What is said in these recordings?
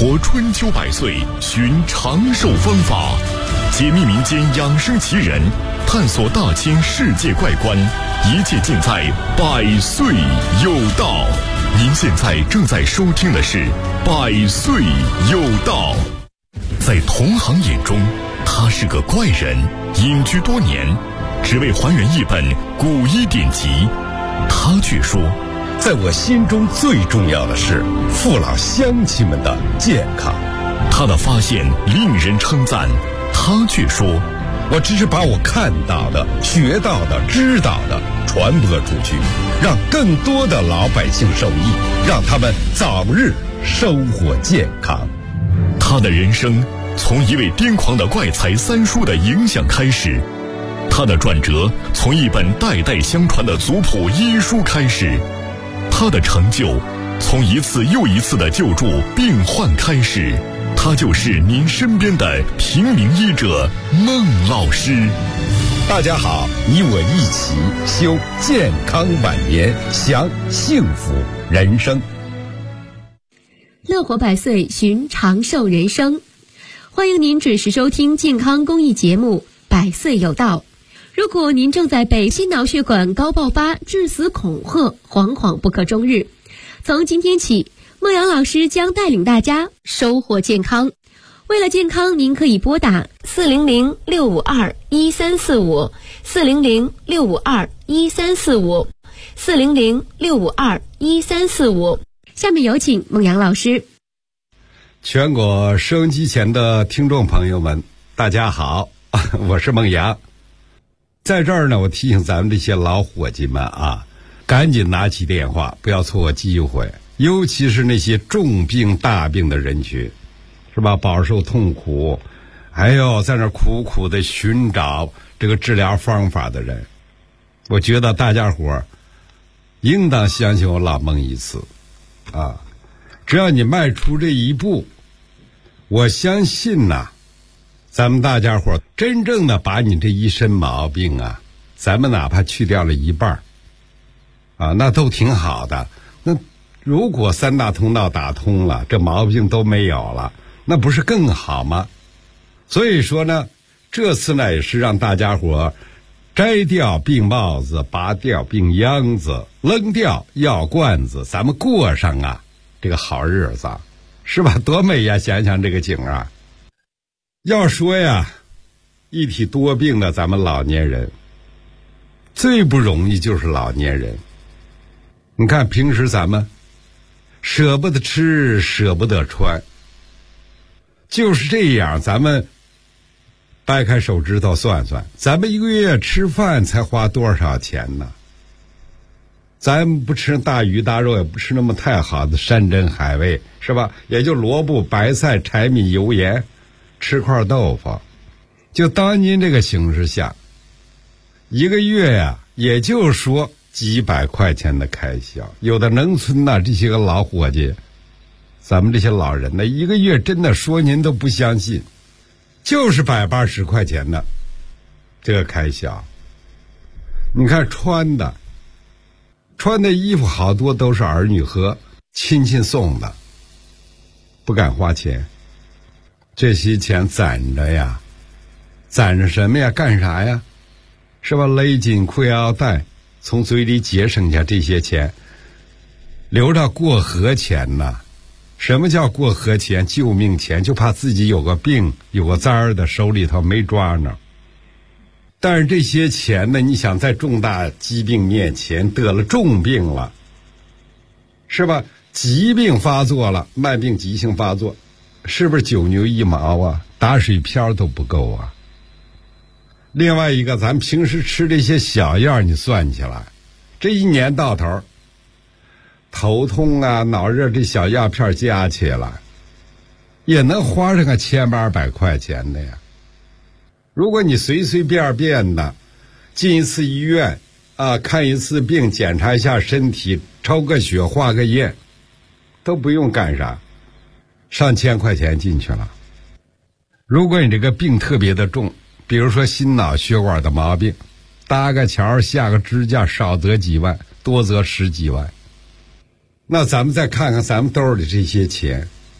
活春秋百岁，寻长寿方法，解密民间养生奇人，探索大千世界怪观，一切尽在百岁有道。您现在正在收听的是百岁有道。在同行眼中，他是个怪人，隐居多年，只为还原一本古医典籍。他却说， 在我心中最重要的是父老乡亲们的健康。 他的发现令人称赞，他却说， 我只是把我看到的、学到的、知道的传播出去，让更多的老百姓受益，让他们早日生活健康。 他的人生从一位癫狂的怪才三叔的影响开始，他的转折从一本代代相传的族谱医书开始，他的成就从一次又一次的救助病患开始。他就是您身边的平民医者孟老师。 大家好，你我一起修健康晚年，享幸福人生。 乐活百岁，寻长寿人生。欢迎您准时收听健康公益节目《百岁有道》。如果您正在被心脑血管高爆发、致死恐吓，惶惶不可终日，从今天起，孟阳老师将带领大家收获健康。为了健康，您可以拨打400-652-1345 400-652-1345 400-652-1345。下面有请孟阳老师。 全国收音机前的听众朋友们，大家好，我是孟阳。在这儿呢，我提醒咱们这些老伙计们啊，赶紧拿起电话，不要错过机会，尤其是那些重病大病的人群，是吧？饱受痛苦，还有在那苦苦的寻找这个治疗方法的人，我觉得大家伙应当相信我老孟一次啊！只要你迈出这一步，我相信呐，咱们大家伙真正的把你这一身毛病啊，咱们哪怕去掉了一半啊，那都挺好的。那如果三大通道打通了，这毛病都没有了，那不是更好吗？所以说呢，这次呢也是让大家伙摘掉病帽子，拔掉病秧子，扔掉药罐子，咱们过上啊这个好日子，是吧？多美呀！想想这个景啊。要说呀，一体多病的咱们老年人，最不容易就是老年人。你看平时咱们舍不得吃，舍不得穿，就是这样。咱们掰开手指头算算，咱们一个月吃饭才花多少钱呢？咱不吃大鱼大肉，也不吃那么太好的山珍海味，是吧？也就萝卜白菜柴米油盐，吃块豆腐。就当您这个形势下，一个月呀，也就说几百块钱的开销。有的农村呐，这些个老伙计，咱们这些老人呢，一个月真的说您都不相信，就是180块钱的这个开销。你看穿的衣服好多都是儿女和亲戚送的，不敢花钱。这些钱攒着呀，攒着什么呀？干啥呀？是吧？勒紧裤腰带，从嘴里节省下这些钱，留着过河钱呢。什么叫过河钱？救命钱，就怕自己有个病有个灾儿的，手里头没抓呢。但是这些钱呢，你想在重大疾病面前，得了重病了，是吧？疾病发作了，慢病急性发作，是不是九牛一毛啊？打水漂都不够啊。另外一个，咱平时吃这些小药，你算起来，这一年到头，头痛啊、脑热这小药片加起来，也能花上个1800块钱的呀。如果你随随便便的进一次医院啊，看一次病，检查一下身体，抽个血，化个验，都不用干啥，上千块钱进去了。如果你这个病特别的重，比如说心脑血管的毛病，搭个桥下个支架，少则几万，多则10几万。那咱们再看看咱们兜里这些钱，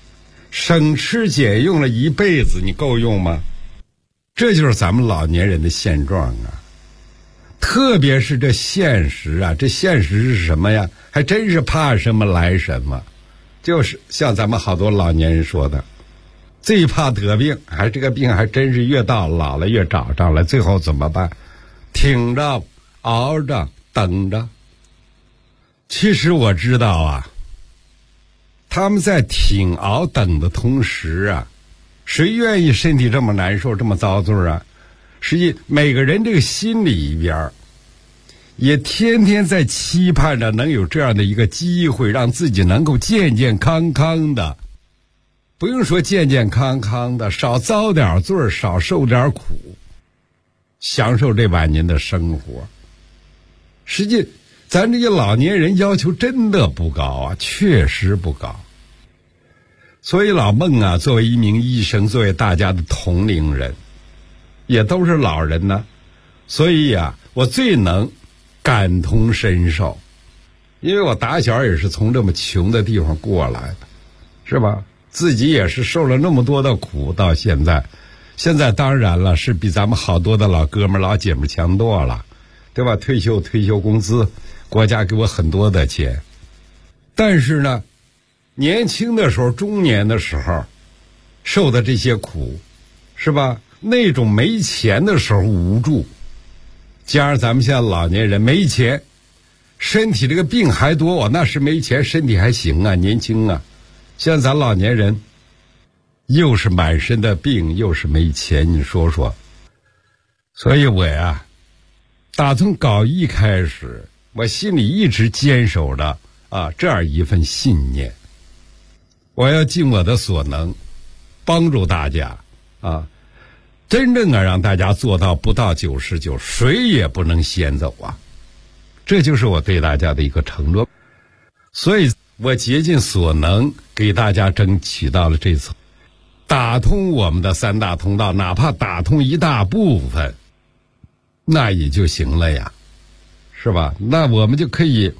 省吃俭用了一辈子，你够用吗？这就是咱们老年人的现状啊。特别是这现实啊，这现实是什么呀？还真是怕什么来什么。就是像咱们好多老年人说的，最怕得病，还这个病还真是越到老了越找上了，最后怎么办？挺着熬着等着。其实我知道啊，他们在挺熬等的同时啊，谁愿意身体这么难受这么遭罪啊？实际每个人这个心里边也天天在期盼着能有这样的一个机会，让自己能够健健康康的，不用说健健康康的，少遭点罪，少受点苦，享受这晚年的生活。实际咱这些老年人要求真的不高啊，确实不高。所以老孟啊，作为一名医生，作为大家的同龄人，也都是老人呢，所以啊，我最能感同身受，因为我打小也是从这么穷的地方过来的，是吧？自己也是受了那么多的苦，到现在当然了，是比咱们好多的老哥们老姐们强多了，对吧？退休工资，国家给我很多的钱，但是呢，年轻的时候、中年的时候受的这些苦，是吧？那种没钱的时候无助，加上咱们现在老年人没钱，身体这个病还多，我那时没钱，身体还行啊，年轻啊。现在咱老年人又是满身的病，又是没钱，你说说。所以我呀，打从高一开始，我心里一直坚守着这样一份信念，我要尽我的所能帮助大家真正让大家做到不到99，谁也不能先走啊！这就是我对大家的一个承诺。所以我竭尽所能给大家争取到了这次打通我们的3大通道，哪怕打通一大部分，那也就行了呀，是吧？那我们就可以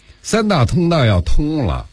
3大通道要通了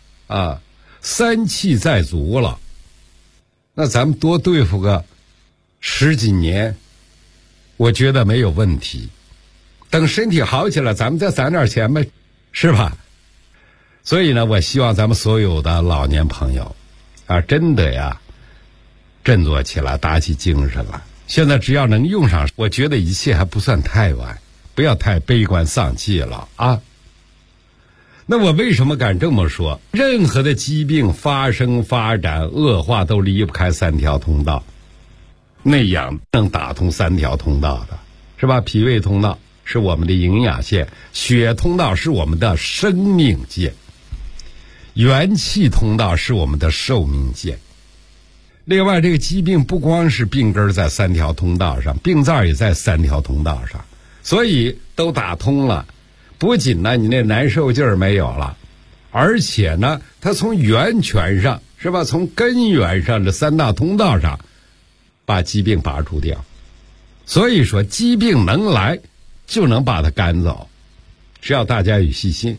3气在足了，那咱们多对付个10几年，我觉得没有问题。等身体好起来，咱们再攒点钱呗，是吧？所以呢，我希望咱们所有的老年朋友真的呀，振作起来，打起精神来。现在只要能用上，我觉得一切还不算太晚，不要太悲观丧气了啊。那我为什么敢这么说？任何的疾病发生、发展、恶化都离不开3条通道。内养能打通3条通道的，是吧？脾胃通道是我们的营养线，血通道是我们的生命线，元气通道是我们的寿命线。另外，这个疾病不光是病根在3条通道上，病灶也在3条通道上，所以都打通了。不仅呢，你那难受劲儿没有了，而且呢，它从源泉上，是吧？从根源上这3大通道上，把疾病拔除掉。所以说，疾病能来，就能把它赶走，只要大家有细心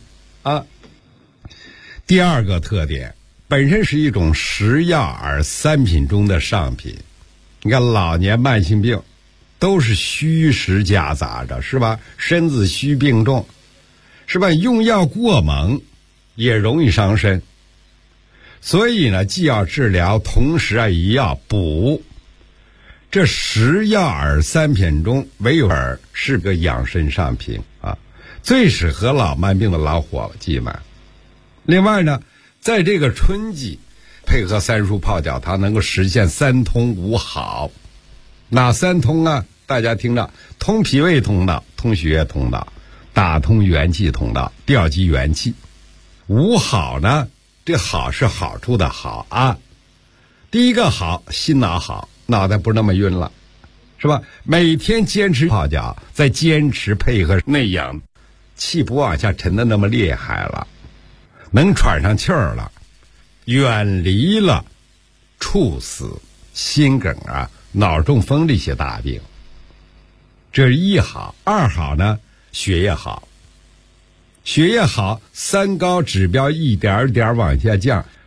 第二个特点，本身是一种食药饵3品中的上品。你看老年慢性病都是虚实夹杂着，是吧？身子虚病重，是吧？用药过猛也容易伤身，所以呢，既要治疗，同时也要补。这食药饵3品中，唯有饵是个养生上品最适合老慢病的老伙计们。另外呢，在这个春季配合3蔬泡脚汤，能够实现3通5好。哪3通啊？大家听着，通脾胃通道，通血液通道，打通元气通道，调集元气。5好呢，这好是好处的好第一个好，心脑好，脑袋不那么晕了，是吧？每天坚持泡脚，再坚持配合内养，气不往下沉的那么厉害了，能喘上气儿了，远离了猝死、心梗脑中风这些大病。这是1好。2好呢，血液好。血液好，3高指标一点点往下降，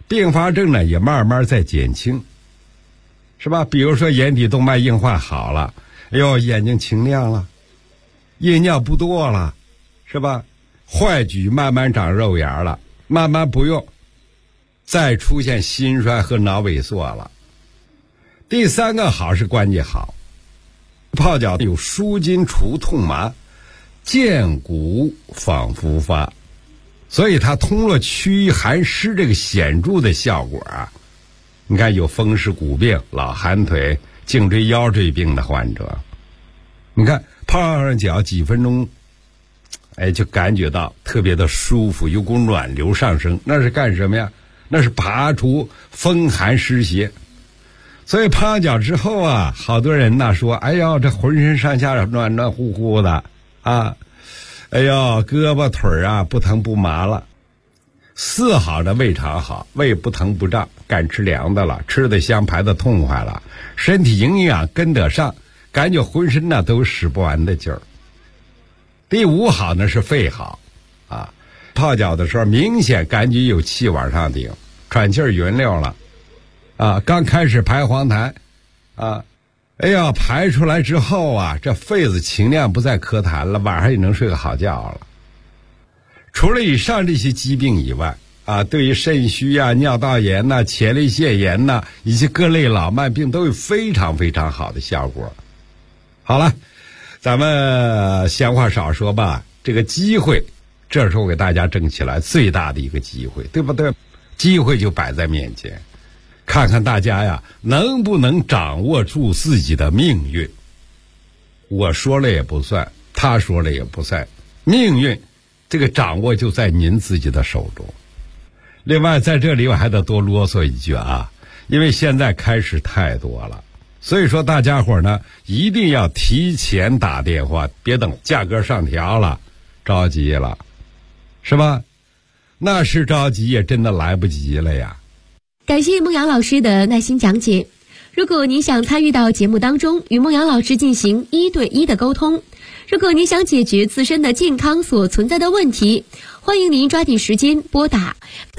并发症呢也慢慢在减轻，是吧？比如说眼底动脉硬化好了，哎呦，眼睛清亮了，夜尿不多了，是吧？坏疽慢慢长肉芽了，慢慢不用再出现心衰和脑萎缩了。第三个好是关节好，泡脚有舒筋除痛麻，健骨仿复发，所以它通络驱寒湿这个显著的效果啊。你看有风湿骨病、老寒腿、颈椎腰椎病的患者，你看泡上脚几分钟，哎，就感觉到特别的舒服，有股暖流上升，那是干什么呀？那是拔除风寒湿邪。所以泡脚之后啊，好多人呢说，哎呦，这浑身上下暖暖乎乎的啊，哎呦，胳膊腿啊不疼不麻了，四好的胃肠好，胃不疼不胀，敢吃凉的了，吃得香，排得痛快了，身体营养跟得上，感觉浑身呢都使不完的劲儿。第五好呢是肺好啊，泡脚的时候明显感觉有气往上顶，喘气儿匀溜了啊，刚开始排黄痰啊，哎呀，排出来之后啊，这肺子清亮，不再咳痰了，晚上也能睡个好觉了。除了以上这些疾病以外啊，对于肾虚啊、尿道炎呐、前列腺炎呐，以及各类老慢病都有非常非常好的效果。好了，咱们闲话少说吧，这个机会这是我给大家争起来最大的一个机会，对不对？机会就摆在面前，看看大家呀能不能掌握住自己的命运。我说了也不算，他说了也不算，命运这个掌握就在您自己的手中。另外在这里我还得多啰嗦一句啊，因为现在开始太多了，所以说大家伙呢一定要提前打电话，别等价格上调了着急了，是吧？那是着急也真的来不及了呀。 感谢孟阳老师的耐心讲解。如果您想参与到节目当中，与孟阳老师进行1对1的沟通，如果您想解决自身的健康所存在的问题，欢迎您抓紧时间拨打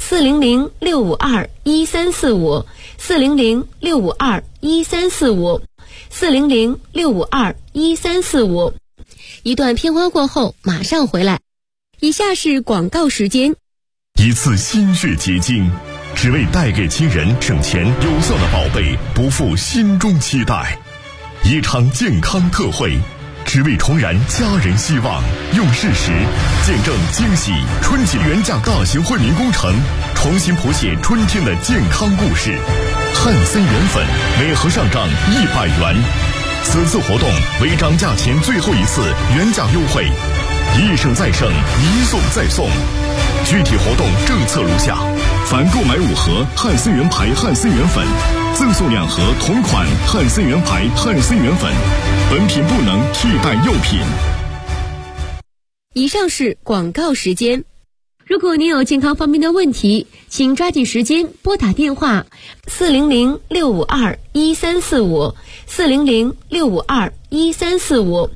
400-652-1345 400-652-1345 400-652-1345。一段片花过后马上回来。以下是广告时间。 一次心血结晶，只为带给亲人省钱有效的宝贝，不负心中期待。一场健康特惠，只为重燃家人希望，用事实见证惊喜春季原价大型惠民工程，重新谱写春天的健康故事。汉森元粉每盒上账100元，此次活动为涨价前最后一次原价优惠，一省再省，一送再送。具体活动政策如下：凡购买5盒汉森元牌汉森元粉，赠送2盒同款汉森元牌汉森元粉，本品不能替代药品。 以上是广告时间。如果您有健康方面的问题，请抓紧时间拨打电话400-652-1345 400-652-1345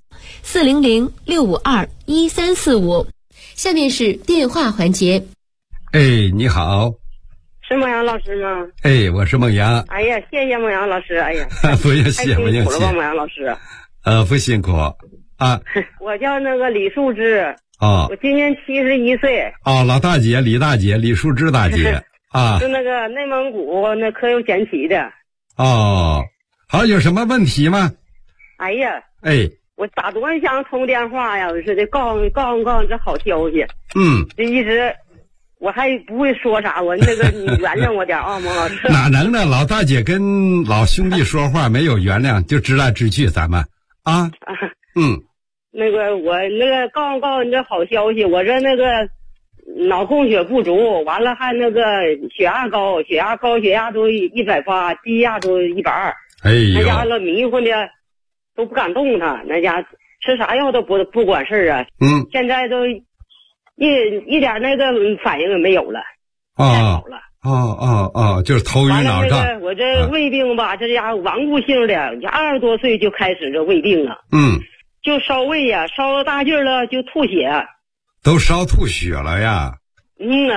400-652-1345。下面是电话环节。 哎，你好。 是孟阳老师吗？ 哎，我是孟阳。 哎呀，谢谢孟阳老师。哎呀， 不用谢，不用谢。 孟阳老师。 不辛苦啊。 我叫那个李树芝。 哦。 我今年71岁。 哦，老大姐，李大姐，李树芝大姐啊。 是那个内蒙古那科有检旗的。 哦，好，有什么问题吗？ 哎呀。 哎。 我打多想通电话呀！我说的告诉这好消息。这一直我还不会说啥，我那个你原谅我点啊，孟老师。 哪能呢？老大姐跟老兄弟说话没有原谅，就直来直去，咱们啊。 那个我那个告诉你这好消息，我这那个脑供血不足，完了还那个血压高，血压都180，低压都120。 哎呦， 那家伙迷糊的。都不敢动他，那家吃啥药都不管事儿啊。现在都一点那个反应也没有了。太好了。 就是头晕脑胀。 完了我这胃病吧，这家伙顽固性的，20多岁就开始这胃病了。就烧胃呀，烧到大劲儿了就吐血。 都烧吐血了呀？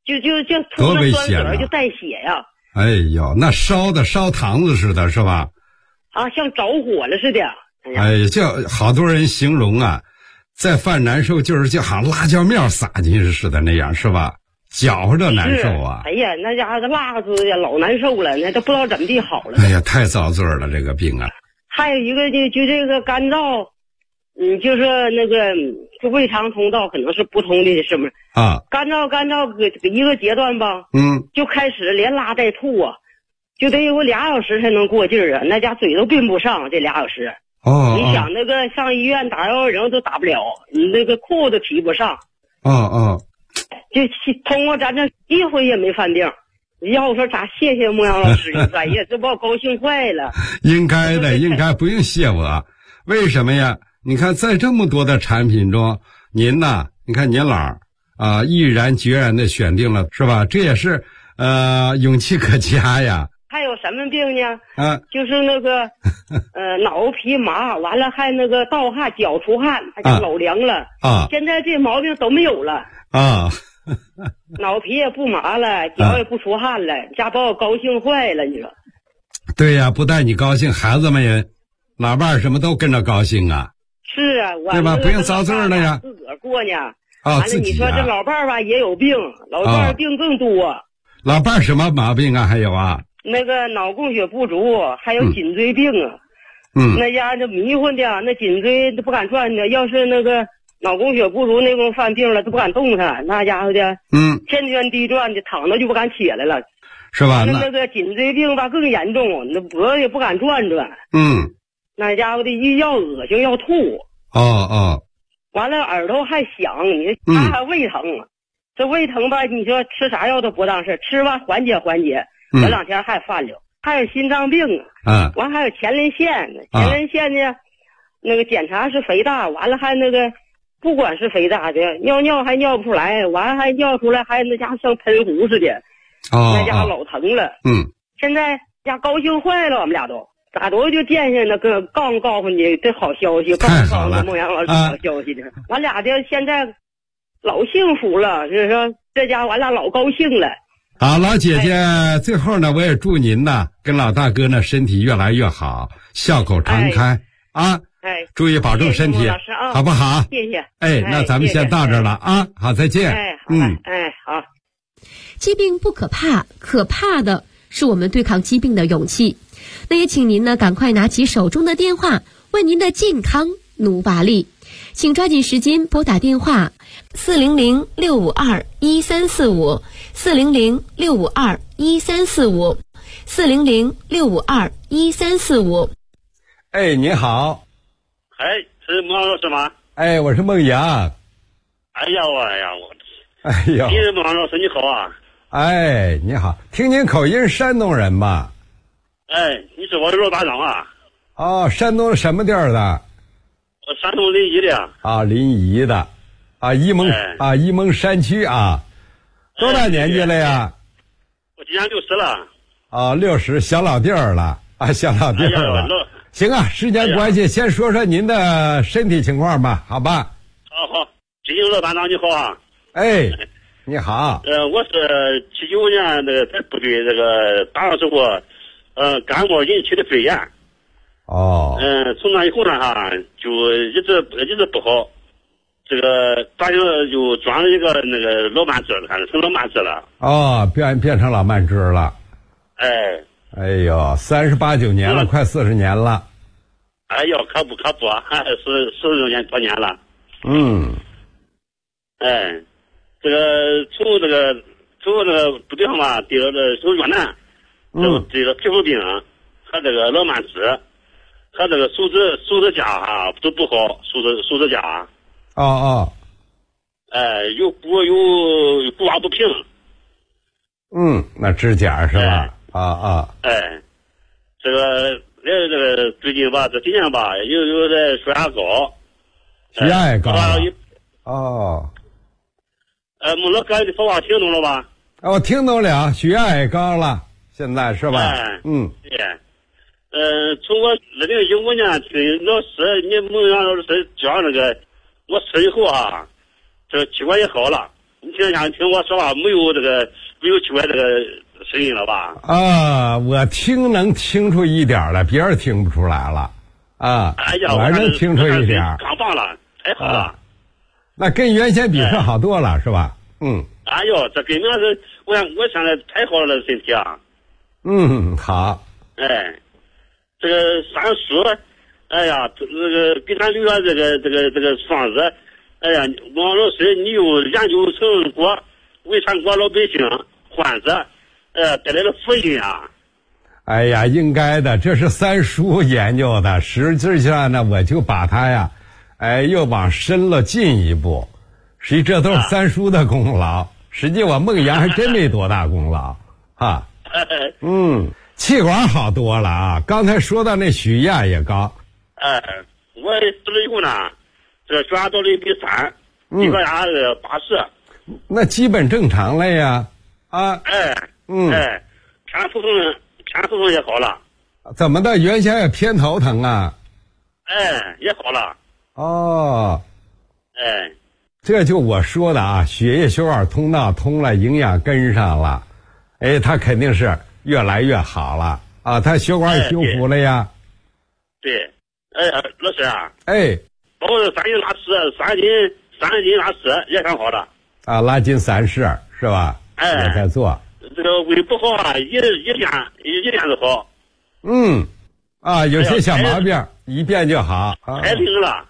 就多危酸险啊！ 水就带血呀。 哎呦，那烧糖子似的，是吧？ 啊，像着火了似的。 哎呀，这好多人形容啊，再犯难受就是就好像辣椒面撒进去似的那样，是吧？搅和着难受啊！ 哎呀，那家伙辣子呀，老难受了，那都不知道怎么地好了。 哎呀，太遭罪了，这个病啊！ 还有一个就这个干燥，就是那个就胃肠通道可能是不通的，是不是？ 啊， 干燥搁一个阶段吧，就开始连拉带吐啊，就得有2小时才能过劲儿啊，那家嘴都闭不上这2小时。 哦， 你想那个上医院打110都打不了，你那个裤子提不上。就通过咱这一回也没犯病。要我说咋谢谢孟阳老师呢？哎呀，这把我高兴坏了。 应该的，应该不用谢我。为什么呀？你看在这么多的产品中，您呐，你看您老毅然决然的选定了，是吧？这也是勇气可嘉呀。 还有什么病呢？就是那个脑皮麻，完了还那个盗汗、脚出汗，还叫老凉了。现在这毛病都没有了。脑皮也不麻了，脚也不出汗了，家把我高兴坏了，你说？ 对呀，不但你高兴，孩子们也老伴什么都跟着高兴啊。 是啊， 对吧？不用遭罪了呀。 自个儿过呢。 完了，你说这老伴儿吧也有病，老伴儿病更多。 老伴儿什么毛病啊？还有啊？ 那个脑供血不足，还有颈椎病啊。那家就迷糊的，那颈椎都不敢转的。要是那个脑供血不足那种犯病了，都不敢动弹，那家伙的，天旋地转的，躺着就不敢起来了， 是吧？ 那个颈椎病吧更严重，那脖子也不敢转转。那家伙的一要恶心要吐。完了耳朵还响，你他还胃疼。这胃疼吧，你说吃啥药都不当事，吃完缓解缓解，过2天还犯了。还有心脏病完还有前列腺，前列腺呢，那个检查是肥大，完了还那个。不管是肥大的，尿还尿不出来，完还尿出来，还那家像喷壶似的，那家老疼了。现在家高兴坏了，我们俩都咋都就惦下那个告诉你这好消息，告诉孟阳老师好消息的。完俩的现在老幸福了，就是说这家完了老高兴了。 好，老姐姐，最后呢，我也祝您呢跟老大哥呢身体越来越好，笑口常开啊。注意保重身体， 老师啊， 好不好？ 谢谢。 那咱们先到这儿了啊，好，再见。 好。 疾病不可怕，可怕的是我们对抗疾病的勇气。那也请您呢赶快拿起手中的电话，为您的健康努把力。请抓紧时间拨打电话400-652-1345 400-652-1345 400-652-1345。 你好。 是孟老师吗？ 我是孟阳。 你是孟老师，你好啊。 你好，听您口音山东人嘛？ 你是我的老搭档啊。 山东什么地儿的？ 我山东临沂的。 临沂的，沂蒙山区啊。多大年纪了呀？ 我今年60了。 60，小老弟儿了小老弟儿了。行啊，时间关系，先说说您的身体情况吧，好吧？ 好，金英老班长你好啊。 你好。 我是79年那个在部队这个打的时候，感冒引起的肺炎。从那以后呢就一直不好。这个大家就装了一个那个老慢支，看成老慢支了。 变成老慢支了。38、9年了，快40年了。 可不40多年了。这个从这个部队上嘛，得了从越南，得了皮肤病和这个老慢支，和这个手指甲都不好，手指甲。有骨挖不平。 那指甲是吧？ 这个最近吧，这几年吧，有点血压高。 血压也高了。 孟老哥，你说话听懂了吧？ 我听懂了，血压也高了，现在是吧？ 从我2015年听老师，你孟阳老师讲那个，我吃以后这个气管也好了， 你听我说话没有奇怪这个声音了吧？ 啊，我能听出一点了，别人听不出来了。啊， 哎呀， 我能听出一点。 刚棒了，太好了。 那跟原先比是好多了，是吧？嗯。 哎呦，这根本是我现在太好了，身体啊。 嗯，好。 哎，这个三叔，哎呀，这个给咱留下这个双子，哎呀，王老师，你有研究成果，为全国老百姓患者，带来了福音啊！ 哎呀，应该的，这是三叔研究的，实际上呢，我就把他呀，又往深了进一步，实际这都是三叔的功劳，实际我孟阳还真没多大功劳，哈。气管好多了啊！刚才说到那血压也高。 我吃了以后呢，这血压到了1:3，低血压80。 那基本正常了呀，啊。 偏头痛也好了。 怎么的？原先也偏头疼啊？ 也好了。 哦。这就我说的啊，血液血管通道通了，营养跟上了，它肯定是越来越好了啊，他血管也修复了呀。 对，老师啊。包括3斤拉屎，3斤拉屎也很好的。 啊，拉筋散屎是吧？也在做。 这个胃不好啊，一练就好。 有些小毛病一变就好。 太灵了。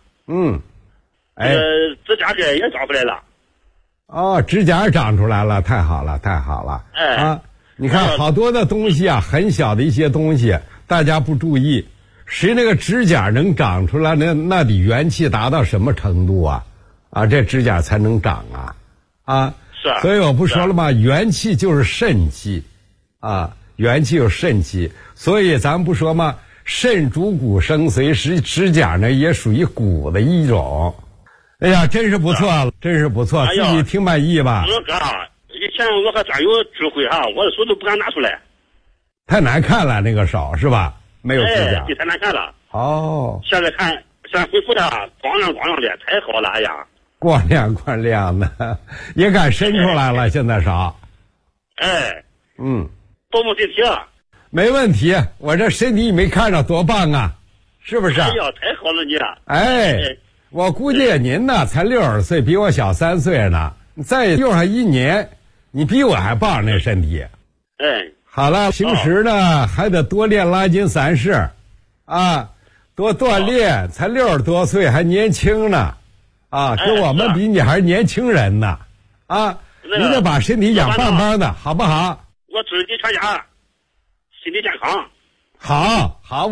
指甲盖也长出来了。 哦，指甲长出来了，太好了，太好了。你看好多的东西啊，很小的一些东西，大家不注意，谁那个指甲能长出来，那得元气达到什么程度啊？这指甲才能长啊！ 是啊。 所以我不说了吗？元气就是肾气，元气就是肾气，所以咱不说吗？肾主骨生髓，指甲呢也属于骨的一种。哎呀，真是不错，真是不错，自己挺满意吧？ 我哥，以前我还真有智慧哈，我的手都不敢拿出来。 太难看了，那个手是吧？没有指甲。 太难看了。 现在恢复的光亮的，太好了，哎呀。 光亮的，也敢伸出来了，现在手。 保护身体啊。 没问题，我这身体你没看着多棒啊，是不是？ 哎呀，太好了你。 我估计您呢才60岁，比我小3岁呢。再用上1年，你比我还棒那身体。好了，平时呢还得多练拉筋散屎，多锻炼。才60多岁还年轻呢，跟我们比你还是年轻人呢，你得把身体养棒棒的，好不好？ 我祝你全家身体健康。 好，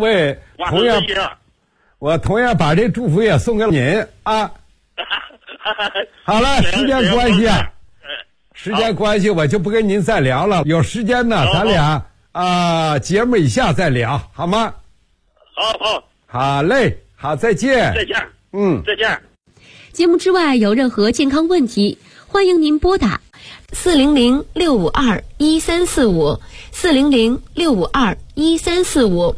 我同样把这祝福也送给您啊。好了，时间关系，我就不跟您再聊了。有时间呢，咱俩节目以下再聊，好吗？好嘞，好，再见。 再见。 节目之外有任何健康问题，欢迎您拨打400-652-1345 400-652-1345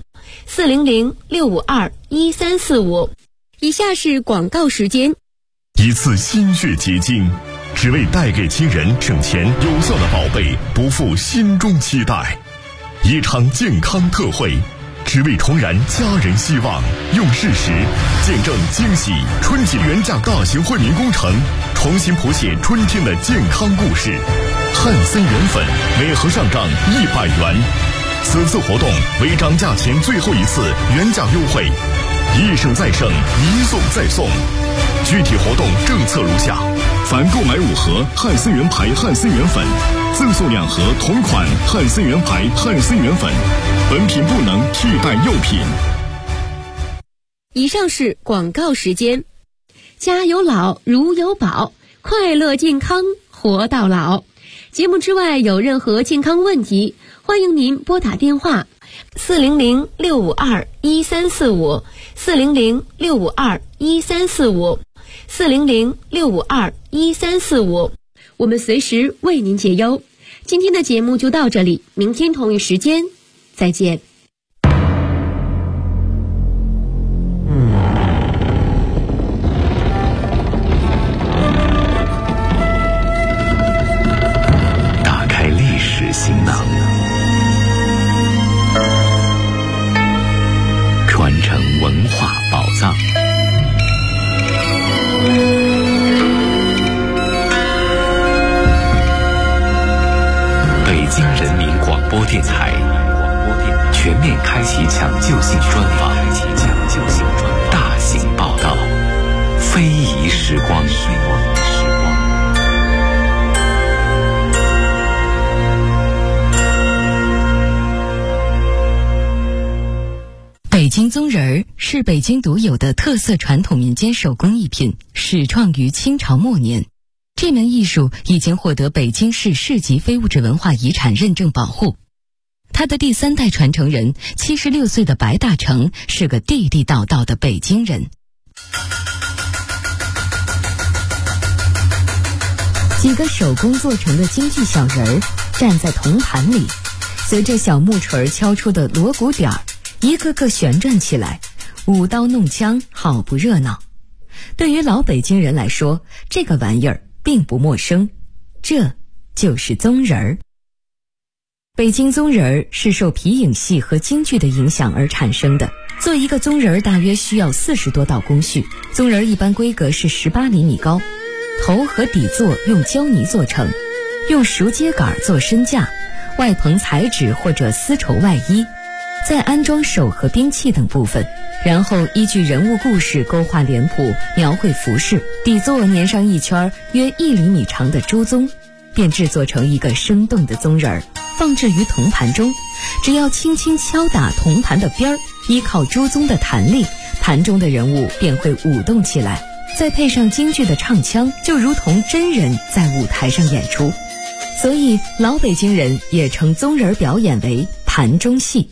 400-652-1345。以下是广告时间。 一次心血结晶，只为带给亲人省钱有效的宝贝，不负心中期待。一场健康特惠，只为重燃家人希望，用事实见证惊喜。春季原价大型惠民工程，重新谱写春天的健康故事。汉森元粉每盒上涨100元，此次活动为涨价前最后一次原价优惠，一省再省，一送再送。具体活动政策如下：凡购买5盒汉森元牌汉森元粉，赠送2盒同款汉森元牌汉森元粉，本品不能替代药品。 以上是广告时间。家有老，如有宝，快乐健康活到老。节目之外有任何健康问题，欢迎您拨打电话400-652-1345 400-652-1345 400-652-1345，我们随时为您解忧。今天的节目就到这里，明天同一时间再见。 电台全面开启抢救性专访，大型报道，非遗时光。 北京宗人儿是北京独有的特色传统民间手工艺品，始创于清朝末年。这门艺术已经获得北京市市级非物质文化遗产认证保护。他的第3代传承人76岁的白大成是个地地道道的北京人。几个手工做成的京剧小人儿站在铜盘里，随着小木锤敲出的锣鼓点儿，一个个旋转起来，舞刀弄枪，好不热闹。对于老北京人来说，这个玩意儿并不陌生，这就是宗人儿。北京宗人儿是受皮影戏和京剧的影响而产生的。做一个宗人儿大约需要40多道工序，宗人儿一般规格是18厘米高，头和底座用胶泥做成，用熟秸秆做身架，外棚彩纸或者丝绸外衣，再安装手和兵器等部分，然后依据人物故事勾画脸谱，描绘服饰，底座粘上一圈约1厘米长的朱宗，便制作成一个生动的宗人儿，放置于铜盘中。只要轻轻敲打铜盘的边儿，依靠朱宗的弹力，盘中的人物便会舞动起来，再配上京剧的唱腔，就如同真人在舞台上演出。所以老北京人也称宗人表演为盘中戏。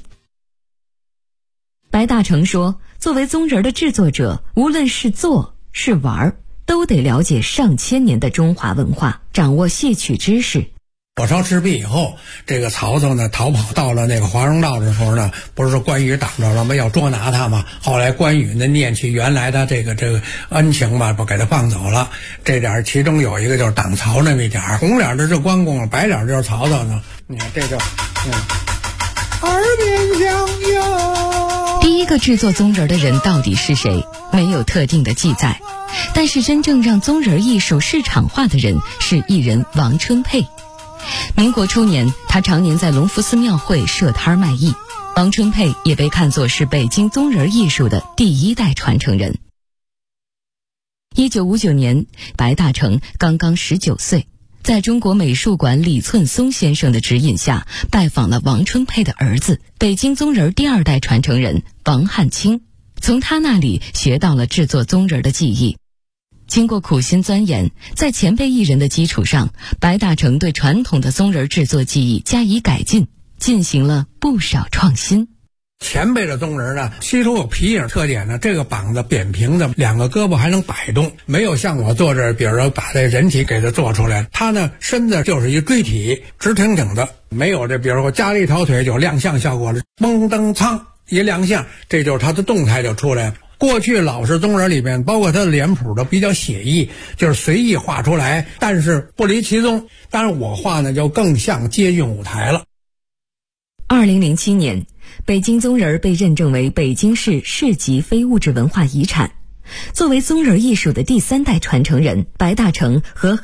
白大成说，作为宗人的制作者，无论是做是玩，都得了解上千年的中华文化，掌握戏曲知识。 火烧赤壁以后，这个曹操呢逃跑到了那个华容道的时候呢，不是说关羽挡着了吗？要捉拿他嘛。后来关羽呢念起原来的这个恩情吧，不给他放走了。这点其中有一个就是挡曹那么一点，红脸的是关公，白脸就是曹操呢。你看这就耳边响哟。 第一个制作宗人的人到底是谁？没有特定的记载。但是真正让宗人艺术市场化的人是艺人王春佩。民国初年，他常年在隆福寺庙会设摊卖艺。王春佩也被看作是北京宗人艺术的第1代传承人。1959年，白大成刚刚19岁，在中国美术馆李寸松先生的指引下，拜访了王春佩的儿子，北京宗人第2代传承人王汉卿，从他那里学到了制作宗人的技艺。经过苦心钻研，在前辈艺人的基础上，白大成对传统的宗人制作技艺加以改进，进行了不少创新。 前辈的宗人呢，吸收有皮影特点呢，这个膀子扁平的，2个胳膊还能摆动，没有像我做这，比如说把这人体给它做出来，他呢身子就是一锥体，直挺挺的，没有这比如说加了一条腿就亮相效果了，嘣噔苍一亮相，这就是他的动态就出来了。过去老式宗人里面，包括他的脸谱都比较写意，就是随意画出来，但是不离其宗。当然我画呢就更像接近舞台了。 2007年，北京宗人被认证为北京市市级非物质文化遗产。作为宗人艺术的第3代传承人，白大成和